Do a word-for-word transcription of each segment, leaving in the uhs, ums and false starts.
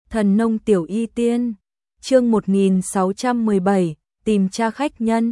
Thần nông tiểu y tiên, chương một nghìn sáu trăm mười bảy, tìm tra khách nhân.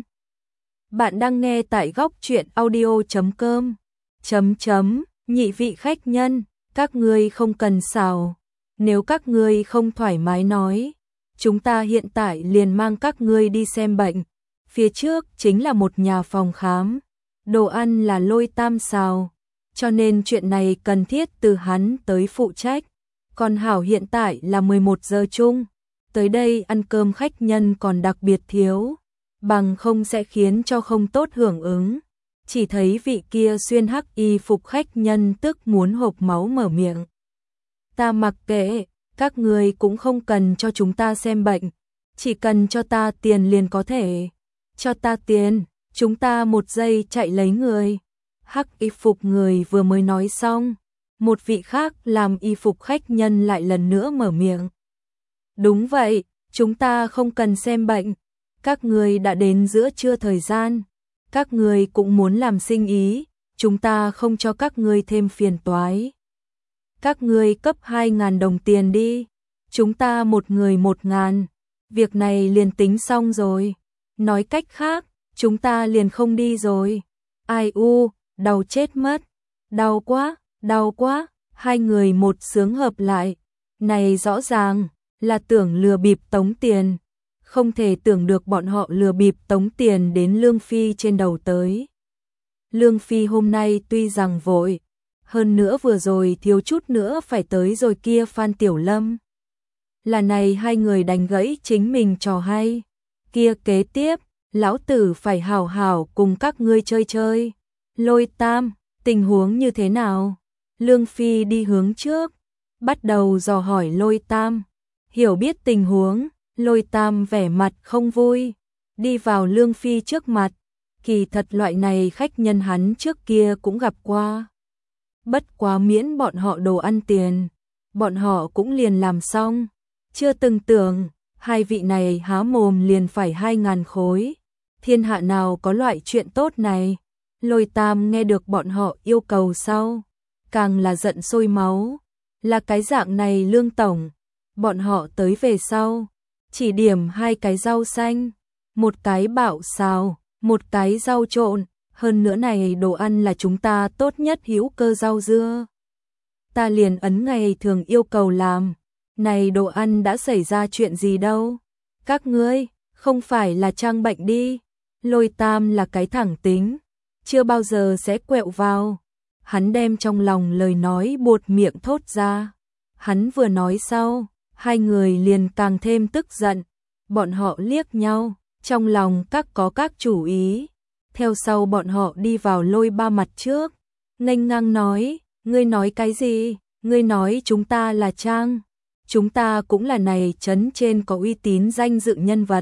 Bạn đang nghe tại góc truyện audio chấm com. Chấm chấm, nhị vị khách nhân, các ngươi không cần xào. Nếu các ngươi không thoải mái nói, chúng ta hiện tại liền mang các ngươi đi xem bệnh. Phía trước chính là một nhà phòng khám. Đồ ăn là Lôi Tam xào, cho nên chuyện này cần thiết từ hắn tới phụ trách. Còn hảo hiện tại là mười một giờ chung, tới đây ăn cơm khách nhân còn đặc biệt thiếu, bằng không sẽ khiến cho không tốt hưởng ứng. Chỉ thấy vị kia xuyên hắc y phục khách nhân tức muốn hộc máu mở miệng. Ta mặc kệ, các người cũng không cần cho chúng ta xem bệnh, chỉ cần cho ta tiền liền có thể. Cho ta tiền, chúng ta một giây chạy lấy người. Hắc y phục người vừa mới nói xong, một vị khác làm y phục khách nhân lại lần nữa mở miệng. Đúng vậy, chúng ta không cần xem bệnh. Các người đã đến giữa trưa thời gian, các người cũng muốn làm sinh ý, chúng ta không cho các người thêm phiền toái. Các người cấp hai ngàn đồng tiền đi, chúng ta một người một ngàn, việc này liền tính xong rồi. Nói cách khác, chúng ta liền không đi rồi. Ai u, đau chết mất, đau quá. Đau quá, hai người một sướng hợp lại. Này rõ ràng là tưởng lừa bịp tống tiền. Không thể tưởng được bọn họ lừa bịp tống tiền đến Lương Phi trên đầu tới. Lương Phi hôm nay tuy rằng vội, hơn nữa vừa rồi thiếu chút nữa phải tới rồi kia Phan Tiểu Lâm. Là này hai người đánh gãy chính mình trò hay. Kia kế tiếp, lão tử phải hào hào cùng các ngươi chơi chơi. Lôi Tam, tình huống như thế nào? Lương Phi đi hướng trước, bắt đầu dò hỏi Lôi Tam. Hiểu biết tình huống, Lôi Tam vẻ mặt không vui, đi vào Lương Phi trước mặt. Kỳ thật loại này khách nhân hắn trước kia cũng gặp qua. Bất quá miễn bọn họ đồ ăn tiền, bọn họ cũng liền làm xong. Chưa từng tưởng, hai vị này há mồm liền phải hai ngàn khối. Thiên hạ nào có loại chuyện tốt này? Lôi Tam nghe được bọn họ yêu cầu sau, càng là giận sôi máu. Là cái dạng này Lương Tổng, bọn họ tới về sau, chỉ điểm hai cái rau xanh, một cái bạo xào, một cái rau trộn, hơn nữa này đồ ăn là chúng ta tốt nhất hữu cơ rau dưa. Ta liền ấn ngày thường yêu cầu làm, này đồ ăn đã xảy ra chuyện gì đâu? Các ngươi, không phải là trang bệnh đi? Lôi Tam là cái thẳng tính, chưa bao giờ sẽ quẹo vào. Hắn đem trong lòng lời nói buột miệng thốt ra. Hắn vừa nói sau, hai người liền càng thêm tức giận. Bọn họ liếc nhau, trong lòng các có các chủ ý. Theo sau bọn họ đi vào Lôi Ba mặt trước, nghênh ngang nói, ngươi nói cái gì? Ngươi nói chúng ta là trang. Chúng ta cũng là này trấn trên có uy tín danh dự nhân vật.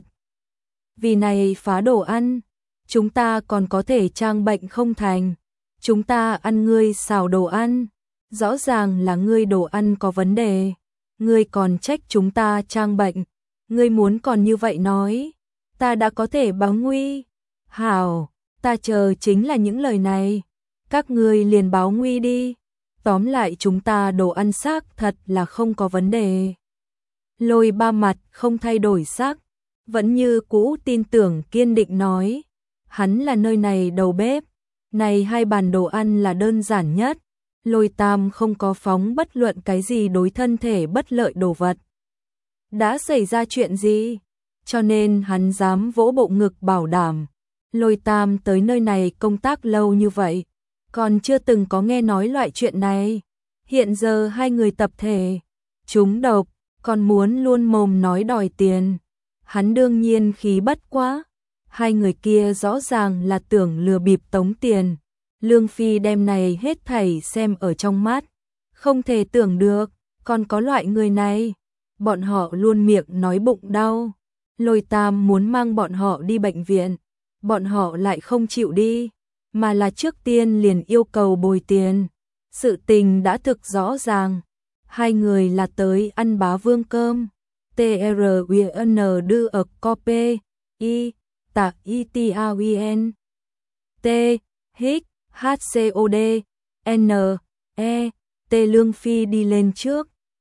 Vì này phá đồ ăn, chúng ta còn có thể trang bệnh không thành. Chúng ta ăn ngươi xào đồ ăn, rõ ràng là ngươi đồ ăn có vấn đề. Ngươi còn trách chúng ta trang bệnh, ngươi muốn còn như vậy nói, ta đã có thể báo nguy. Hảo, ta chờ chính là những lời này, các ngươi liền báo nguy đi. Tóm lại chúng ta đồ ăn xác thật là không có vấn đề. Lôi Ba mặt không thay đổi sắc, vẫn như cũ tin tưởng kiên định nói. Hắn là nơi này đầu bếp, này hai bàn đồ ăn là đơn giản nhất. Lôi Tam không có phóng bất luận cái gì đối thân thể bất lợi đồ vật. Đã xảy ra chuyện gì? Cho nên hắn dám vỗ bộ ngực bảo đảm. Lôi Tam tới nơi này công tác lâu như vậy, còn chưa từng có nghe nói loại chuyện này. Hiện giờ hai người tập thể trúng độc, còn muốn luôn mồm nói đòi tiền. Hắn đương nhiên khí bất quá. Hai người kia rõ ràng là tưởng lừa bịp tống tiền. Lương Phi đem này hết thảy xem ở trong mắt. Không thể tưởng được, còn có loại người này. Bọn họ luôn miệng nói bụng đau. Lôi Tam muốn mang bọn họ đi bệnh viện. Bọn họ lại không chịu đi, mà là trước tiên liền yêu cầu bồi tiền. Sự tình đã thực rõ ràng. Hai người là tới ăn bá vương cơm. T R U N đưa ở copy. I. Tạ I T A W N. T. Hích. H C O D. N. E. T Lương Phi đi lên trước.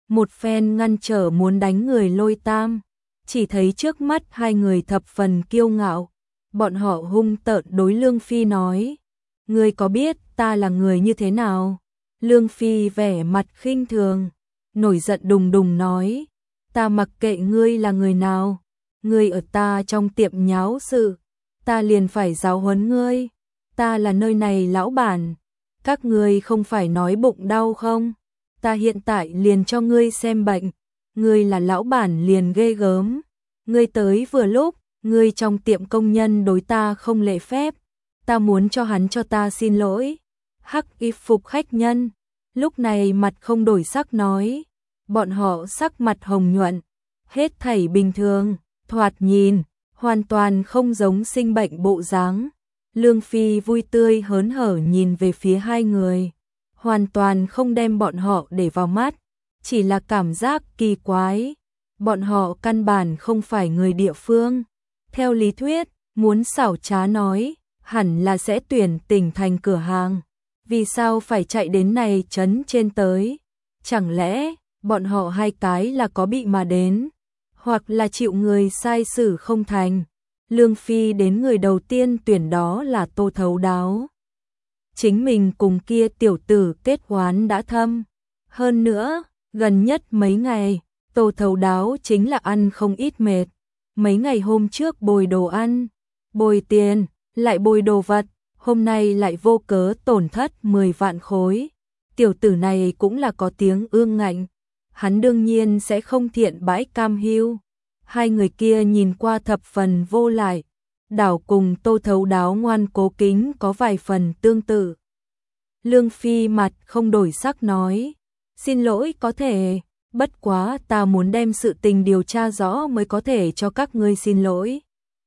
một phen ngăn trở muốn đánh người Lôi Tam, chỉ thấy trước mắt hai người thập phần kiêu ngạo, bọn họ hung tợn đối Lương Phi nói, ngươi có biết ta là người như thế nào? Lương Phi vẻ mặt khinh thường, nổi giận đùng đùng nói, ta mặc kệ ngươi là người nào, ngươi ở ta trong tiệm nháo sự, ta liền phải giáo huấn ngươi, ta là nơi này lão bản, các ngươi không phải nói bụng đau không? Ta hiện tại liền cho ngươi xem bệnh, ngươi là lão bản liền ghê gớm, ngươi tới vừa lúc, ngươi trong tiệm công nhân đối ta không lễ phép, ta muốn cho hắn cho ta xin lỗi. Hắc y phục khách nhân, lúc này mặt không đổi sắc nói, bọn họ sắc mặt hồng nhuận, hết thảy bình thường, thoạt nhìn, hoàn toàn không giống sinh bệnh bộ dáng. Lương Phi vui tươi hớn hở nhìn về phía hai người, hoàn toàn không đem bọn họ để vào mắt, chỉ là cảm giác kỳ quái, bọn họ căn bản không phải người địa phương. Theo lý thuyết, muốn xảo trá nói, hẳn là sẽ tuyển tỉnh thành cửa hàng, vì sao phải chạy đến này trấn trên tới? Chẳng lẽ, bọn họ hai cái là có bị mà đến, hoặc là chịu người sai xử không thành? Lương Phi đến người đầu tiên tuyển đó là Tô Thấu Đáo. Chính mình cùng kia tiểu tử kết oán đã thâm. Hơn nữa, gần nhất mấy ngày, Tô Thấu Đáo chính là ăn không ít mệt. Mấy ngày hôm trước bồi đồ ăn, bồi tiền, lại bồi đồ vật, hôm nay lại vô cớ tổn thất mười vạn khối. Tiểu tử này cũng là có tiếng ương ngạnh, hắn đương nhiên sẽ không thiện bãi cam hưu. Hai người kia nhìn qua thập phần vô lại, đảo cùng Tô Thấu Đáo ngoan cố kính có vài phần tương tự. Lương Phi mặt không đổi sắc nói, xin lỗi có thể, bất quá ta muốn đem sự tình điều tra rõ mới có thể cho các ngươi xin lỗi.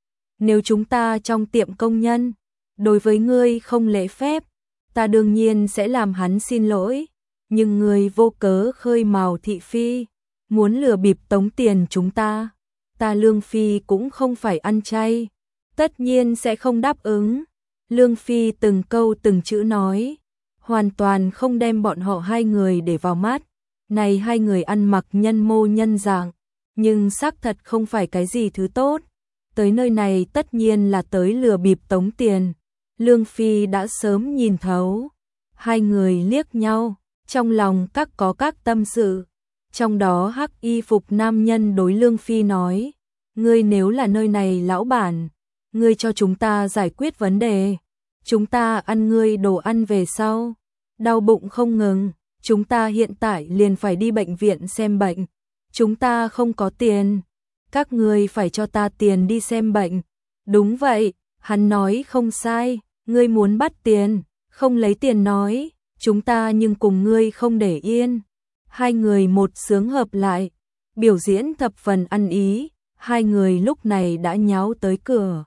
Nếu chúng ta trong tiệm công nhân, đối với ngươi không lễ phép, ta đương nhiên sẽ làm hắn xin lỗi, nhưng ngươi vô cớ khơi mào thị phi, muốn lừa bịp tống tiền chúng ta, ta Lương Phi cũng không phải ăn chay, tất nhiên sẽ không đáp ứng. Lương Phi từng câu từng chữ nói, hoàn toàn không đem bọn họ hai người để vào mắt. Này hai người ăn mặc nhân mô nhân dạng, nhưng xác thật không phải cái gì thứ tốt. Tới nơi này tất nhiên là tới lừa bịp tống tiền. Lương Phi đã sớm nhìn thấu. Hai người liếc nhau, trong lòng các có các tâm sự. Trong đó hắc y phục nam nhân đối Lương Phi nói, ngươi nếu là nơi này lão bản, ngươi cho chúng ta giải quyết vấn đề. Chúng ta ăn ngươi đồ ăn về sau, đau bụng không ngừng. Chúng ta hiện tại liền phải đi bệnh viện xem bệnh. Chúng ta không có tiền. Các ngươi phải cho ta tiền đi xem bệnh. Đúng vậy, hắn nói không sai. Ngươi muốn bắt tiền, không lấy tiền nói. Chúng ta nhưng cùng ngươi không để yên. Hai người một sướng hợp lại. Biểu diễn thập phần ăn ý. Hai người lúc này đã nháo tới cửa.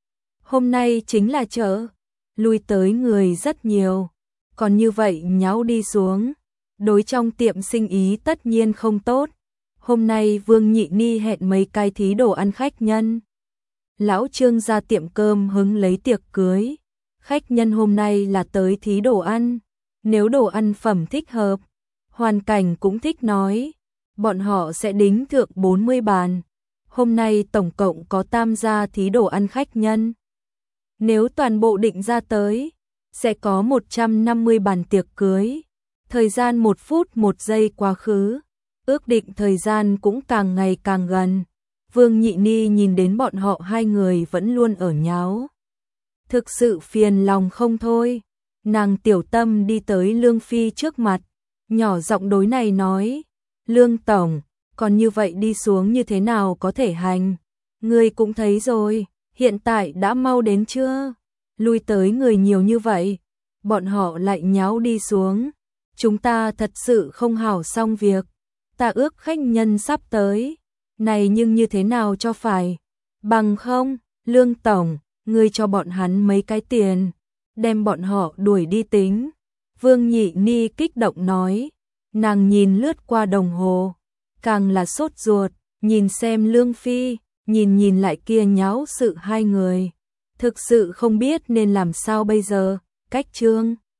Hôm nay chính là chợ. Lui tới người rất nhiều. Còn như vậy nháo đi xuống, đối trong tiệm sinh ý tất nhiên không tốt. Hôm nay Vương Nhị Ni hẹn mấy cái thí đồ ăn khách nhân. Lão Trương ra tiệm cơm hứng lấy tiệc cưới. Khách nhân hôm nay là tới thí đồ ăn. Nếu đồ ăn phẩm thích hợp, hoàn cảnh cũng thích nói, bọn họ sẽ đính thượng bốn mươi bàn. Hôm nay tổng cộng có tam gia thí đồ ăn khách nhân. Nếu toàn bộ định ra tới, sẽ có một trăm năm mươi bàn tiệc cưới. Thời gian một phút một giây quá khứ, ước định thời gian cũng càng ngày càng gần. Vương Nhị Ni nhìn đến bọn họ hai người vẫn luôn ở nháo, thực sự phiền lòng không thôi. Nàng tiểu tâm đi tới Lương Phi trước mặt, nhỏ giọng đối này nói, Lương Tổng, còn như vậy đi xuống như thế nào có thể hành? Ngươi cũng thấy rồi, hiện tại đã mau đến chưa? Lui tới người nhiều như vậy, bọn họ lại nháo đi xuống. Chúng ta thật sự không hảo xong việc. Ta ước khách nhân sắp tới. Này nhưng như thế nào cho phải? Bằng không, Lương Tổng, ngươi cho bọn hắn mấy cái tiền, đem bọn họ đuổi đi tính. Vương Nhị Ni kích động nói. Nàng nhìn lướt qua đồng hồ, càng là sốt ruột, nhìn xem Lương Phi, nhìn nhìn lại kia nháo sự hai người. Thực sự không biết nên làm sao bây giờ. Cách Trương